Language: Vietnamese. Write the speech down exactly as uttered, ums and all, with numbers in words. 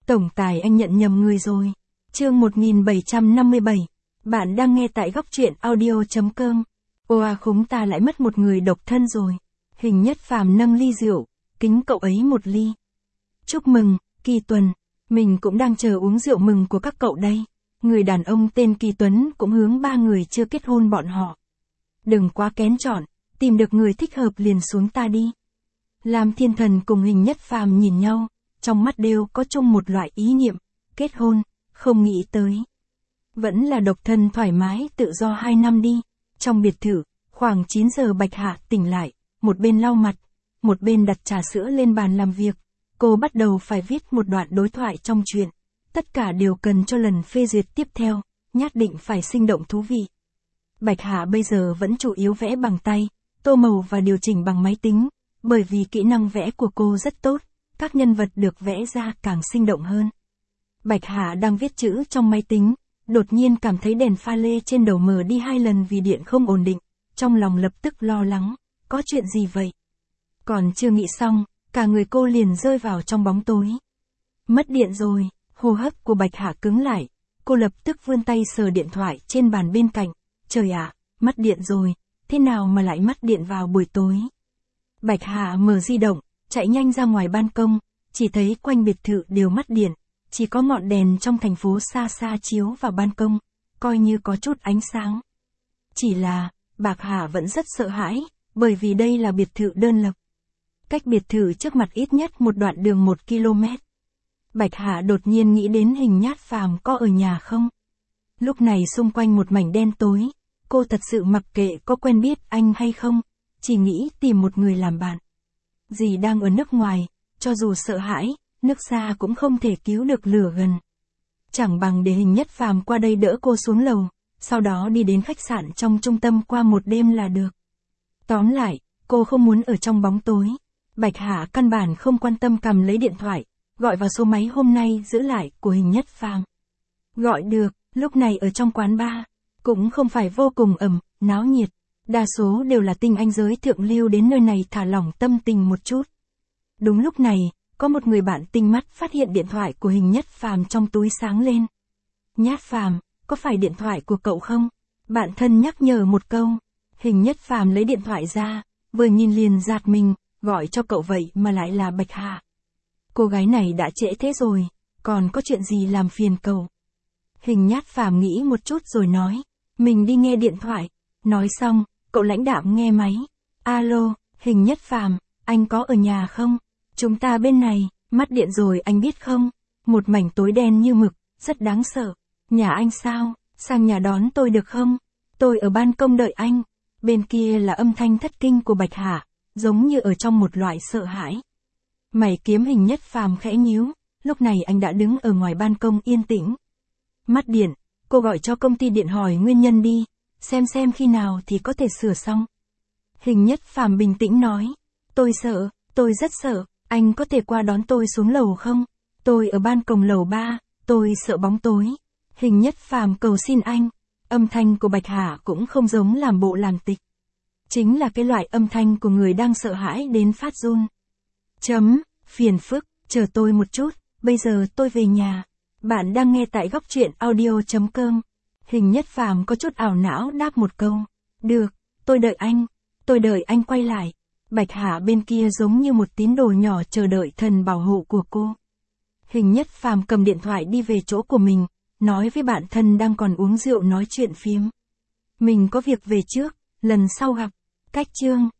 Tổng tài anh nhận nhầm người rồi. Chương một nghìn bảy trăm năm mươi bảy. Bạn đang nghe tại góc truyện audio chấm com. Oa khúng ta lại mất một người độc thân rồi. Hình Nhất Phàm nâng ly rượu, kính cậu ấy một ly. Chúc mừng, Kỳ Tuần. Mình cũng đang chờ uống rượu mừng của các cậu đây. Người đàn ông tên Kỳ Tuấn cũng hướng ba người chưa kết hôn bọn họ. Đừng quá kén chọn, tìm được người thích hợp liền xuống ta đi. Lam Thiên Thần cùng Hình Nhất Phàm nhìn nhau, trong mắt đều có chung một loại ý niệm, kết hôn, không nghĩ tới. Vẫn là độc thân thoải mái tự do hai năm đi. Trong biệt thự, khoảng chín giờ Bạch Hạ tỉnh lại, một bên lau mặt, một bên đặt trà sữa lên bàn làm việc. Cô bắt đầu phải viết một đoạn đối thoại trong truyện. Tất cả đều cần cho lần phê duyệt tiếp theo, nhất định phải sinh động thú vị. Bạch Hạ bây giờ vẫn chủ yếu vẽ bằng tay, tô màu và điều chỉnh bằng máy tính, bởi vì kỹ năng vẽ của cô rất tốt, các nhân vật được vẽ ra càng sinh động hơn. Bạch Hạ đang viết chữ trong máy tính, đột nhiên cảm thấy đèn pha lê trên đầu mờ đi hai lần vì điện không ổn định, trong lòng lập tức lo lắng, có chuyện gì vậy? Còn chưa nghĩ xong, cả người cô liền rơi vào trong bóng tối. Mất điện rồi, hô hấp của Bạch Hạ cứng lại, cô lập tức vươn tay sờ điện thoại trên bàn bên cạnh, trời ạ, mất điện rồi, thế nào mà lại mất điện vào buổi tối? Bạch Hạ mở di động, chạy nhanh ra ngoài ban công, chỉ thấy quanh biệt thự đều mất điện, chỉ có ngọn đèn trong thành phố xa xa chiếu vào ban công, coi như có chút ánh sáng. Chỉ là, Bạch Hạ vẫn rất sợ hãi, bởi vì đây là biệt thự đơn lập. Cách biệt thự trước mặt ít nhất một đoạn đường một ki lô mét. Bạch Hạ đột nhiên nghĩ đến Hình Nhất Phàm có ở nhà không? Lúc này xung quanh một mảnh đen tối, cô thật sự mặc kệ có quen biết anh hay không, chỉ nghĩ tìm một người làm bạn. Dì đang ở nước ngoài, cho dù sợ hãi, nước xa cũng không thể cứu được lửa gần. Chẳng bằng để Hình Nhất Phàm qua đây đỡ cô xuống lầu, sau đó đi đến khách sạn trong trung tâm qua một đêm là được. Tóm lại, cô không muốn ở trong bóng tối. Bạch Hạ căn bản không quan tâm cầm lấy điện thoại, gọi vào số máy hôm nay giữ lại của Hình Nhất Phàm. Gọi được, lúc này ở trong quán bar, cũng không phải vô cùng ẩm, náo nhiệt. Đa số đều là tinh anh giới thượng lưu đến nơi này thả lỏng tâm tình một chút. Đúng lúc này, có một người bạn tinh mắt phát hiện điện thoại của Hình Nhất Phàm trong túi sáng lên. Nhất Phàm, có phải điện thoại của cậu không? Bạn thân nhắc nhở một câu. Hình Nhất Phàm lấy điện thoại ra, vừa nhìn liền giật mình, gọi cho cậu vậy mà lại là Bạch Hạ. Cô gái này đã trễ thế rồi, còn có chuyện gì làm phiền cậu? Hình Nhất Phàm nghĩ một chút rồi nói, mình đi nghe điện thoại. Nói xong, cậu lãnh đạm nghe máy. Alo, Hình Nhất Phàm, anh có ở nhà không? Chúng ta bên này, mất điện rồi anh biết không? Một mảnh tối đen như mực, rất đáng sợ. Nhà anh sao? Sang nhà đón tôi được không? Tôi ở ban công đợi anh. Bên kia là âm thanh thất kinh của Bạch Hạ, giống như ở trong một loại sợ hãi. Mày kiếm Hình Nhất Phàm khẽ nhíu, lúc này anh đã đứng ở ngoài ban công yên tĩnh. Mất điện, cô gọi cho công ty điện hỏi nguyên nhân đi, xem xem khi nào thì có thể sửa xong. Hình Nhất Phàm bình tĩnh nói, tôi sợ, tôi rất sợ, anh có thể qua đón tôi xuống lầu không? Tôi ở ban công lầu ba, tôi sợ bóng tối. Hình Nhất Phàm cầu xin anh, âm thanh của Bạch Hạ cũng không giống làm bộ làm tịch. Chính là cái loại âm thanh của người đang sợ hãi đến phát run. Chấm, phiền phức, chờ tôi một chút, bây giờ tôi về nhà. Bạn đang nghe tại góc truyện audio chấm com. Hình Nhất Phàm có chút ảo não đáp một câu. Được, tôi đợi anh, tôi đợi anh quay lại. Bạch Hạ bên kia giống như một tín đồ nhỏ chờ đợi thần bảo hộ của cô. Hình Nhất Phàm cầm điện thoại đi về chỗ của mình, nói với bạn thân đang còn uống rượu nói chuyện phiếm. Mình có việc về trước, lần sau gặp. Cách chương.